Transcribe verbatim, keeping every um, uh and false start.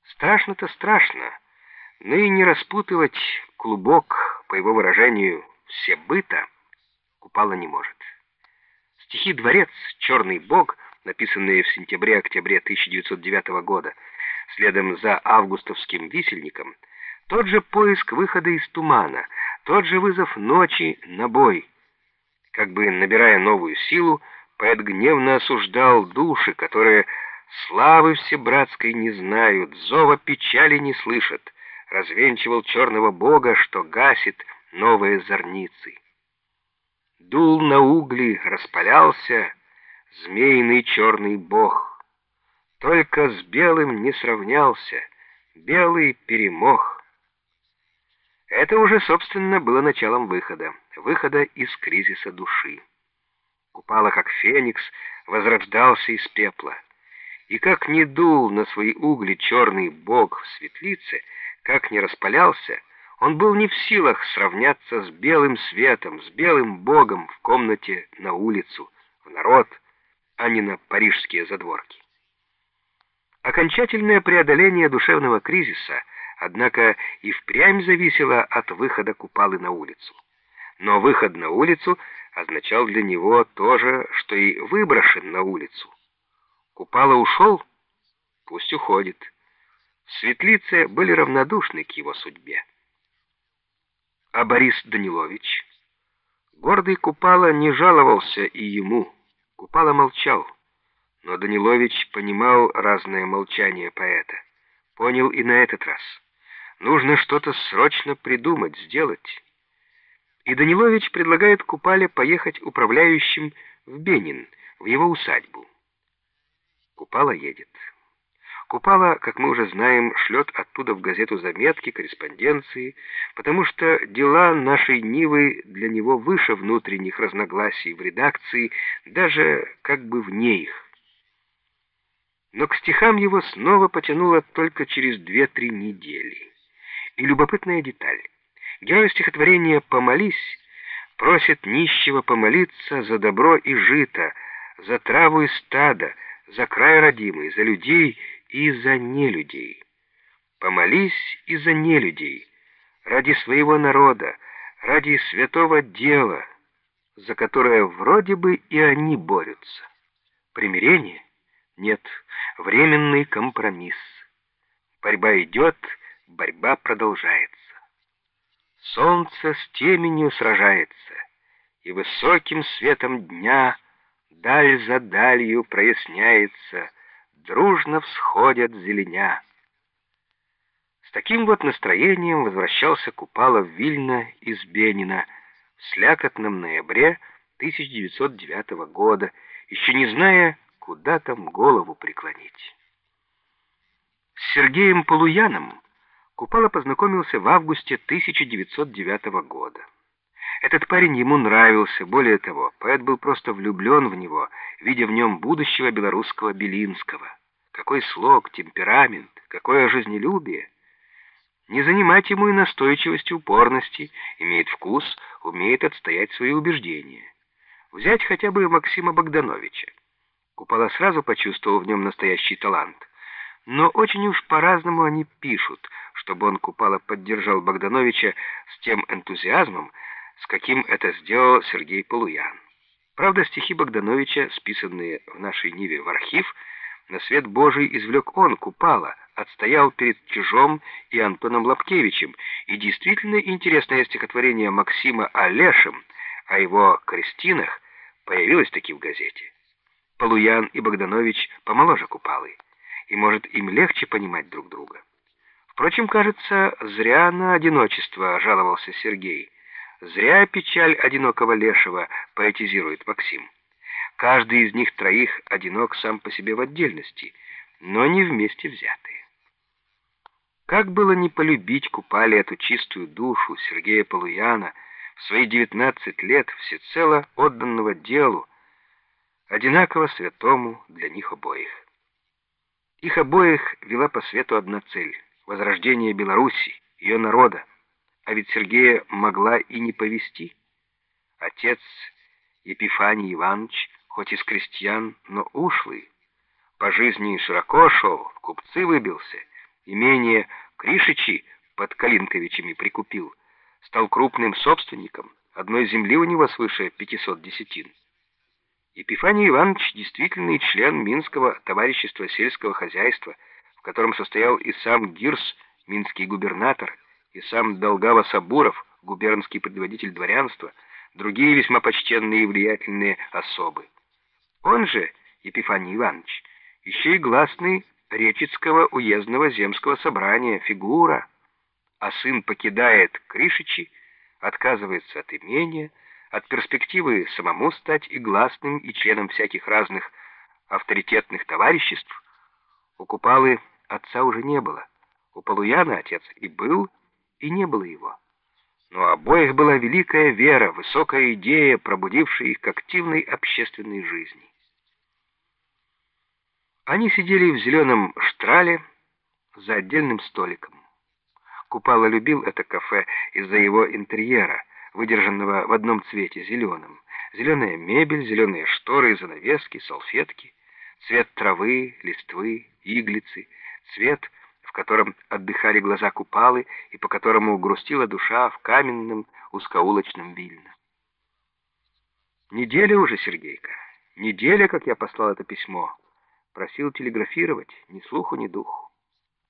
Страшно-то страшно, но и не распутывать клубок, по его выражению, всебыта, Купала не может. Стихи «Дворец», «Черный бог», написанные в сентябре-октябре тысяча девятьсот девятого года, следом за августовским висельником, тот же поиск выхода из тумана, тот же вызов ночи на бой. Как бы набирая новую силу, поэт гневно осуждал души, которые славы всебратской не знают, зова печали не слышат, развенчивал черного бога, что гасит новые зорницы. Дул на угли, распалялся змеиный черный бог. Только с белым не сравнялся, белый перемог. Это уже, собственно, было началом выхода, выхода из кризиса души. Купала, как феникс, возрождался из пепла. И как не дул на свои угли черный бог в светлице, как не распалялся, он был не в силах сравняться с белым светом, с белым богом в комнате на улицу, в народ, а не на парижские задворки. Окончательное преодоление душевного кризиса, однако, и впрямь зависело от выхода Купалы на улицу. Но выход на улицу означал для него то же, что и выброшен на улицу. Купала ушел? Пусть уходит. В светлице были равнодушны к его судьбе. А Борис Данилович? Гордый Купала не жаловался и ему. Купала молчал. Но Данилович понимал разное молчание поэта. Понял и на этот раз. Нужно что-то срочно придумать, сделать. И Данилович предлагает Купале поехать управляющим в Бенин, в его усадьбу. Купала едет. Купала, как мы уже знаем, шлет оттуда в газету заметки, корреспонденции, потому что дела нашей Нивы для него выше внутренних разногласий в редакции, даже как бы вне их. Но к стихам его снова потянуло только через две-три недели. И любопытная деталь. Герой стихотворения «Помолись» просит нищего помолиться за добро и жито, за траву и стадо, за край родимый, за людей и за нелюдей. Помолись и за нелюдей, ради своего народа, ради святого дела, за которое вроде бы и они борются. Примирение? Нет, временный компромисс. Борьба идет, борьба продолжается. Солнце с теменью сражается, и высоким светом дня даль за далью проясняется, дружно всходят зеленя. С таким вот настроением возвращался Купала в Вильно из Бенина в слякотном ноябре тысяча девятьсот девятого года, еще не зная, куда там голову преклонить. С Сергеем Полуяном Купала познакомился в августе тысяча девятьсот девятого года. Этот парень ему нравился, более того, поэт был просто влюблен в него, видя в нем будущего белорусского Белинского. Какой слог, темперамент, какое жизнелюбие! Не занимать ему и настойчивости, упорности, имеет вкус, умеет отстоять свои убеждения. Взять хотя бы Максима Богдановича. Купала сразу почувствовал в нем настоящий талант. Но очень уж по-разному они пишут, чтобы он, Купала, поддержал Богдановича с тем энтузиазмом, с каким это сделал Сергей Полуян. Правда, стихи Богдановича, списанные в нашей Ниве в архив, на свет Божий извлек он, Купала, отстоял перед Чижом и Антоном Лапкевичем, и действительно интересное стихотворение Максима о Лешем, о его крестинах, появилось таки в газете. Полуян и Богданович помоложе Купалы, и, может, им легче понимать друг друга. Впрочем, кажется, зря на одиночество жаловался Сергей. Зря печаль одинокого лешего поэтизирует Максим. Каждый из них троих одинок сам по себе в отдельности, но не вместе взятые. Как было не полюбить Купале эту чистую душу Сергея Полуяна, в свои девятнадцать лет всецело отданного делу, одинаково святому для них обоих. Их обоих вела по свету одна цель — возрождение Беларуси, ее народа. А ведь Сергея могла и не повести. Отец Епифаний Иванович, хоть из крестьян, но ушлый, по жизни широко шел, в купцы выбился, имение Кришичи под Калинковичами прикупил, стал крупным собственником, одной земли у него свыше пятисот десятин. Епифаний Иванович — действительный член Минского товарищества сельского хозяйства, в котором состоял и сам Гирс, минский губернатор, и сам Долгава-Сабуров, губернский предводитель дворянства, другие весьма почтенные и влиятельные особы. Он же, Епифаний Иванович, еще и гласный Речицкого уездного земского собрания, фигура, а сын покидает Кришичи, отказывается от имения, от перспективы самому стать и гласным, и членом всяких разных авторитетных товариществ. У Купалы отца уже не было, у Полуяна отец и был, и не было его. Но у обоих была великая вера, высокая идея, пробудившая их к активной общественной жизни. Они сидели в зеленом штрале за отдельным столиком. Купала любил это кафе из-за его интерьера, выдержанного в одном цвете, зеленом. Зеленая мебель, зеленые шторы и занавески, салфетки, цвет травы, листвы, иглицы, цвет, в котором отдыхали глаза Купалы и по которому грустила душа в каменном узкоулочном Вильно. Неделя уже, Сергейка, неделя, как я послал это письмо. Просил телеграфировать, ни слуху, ни духу.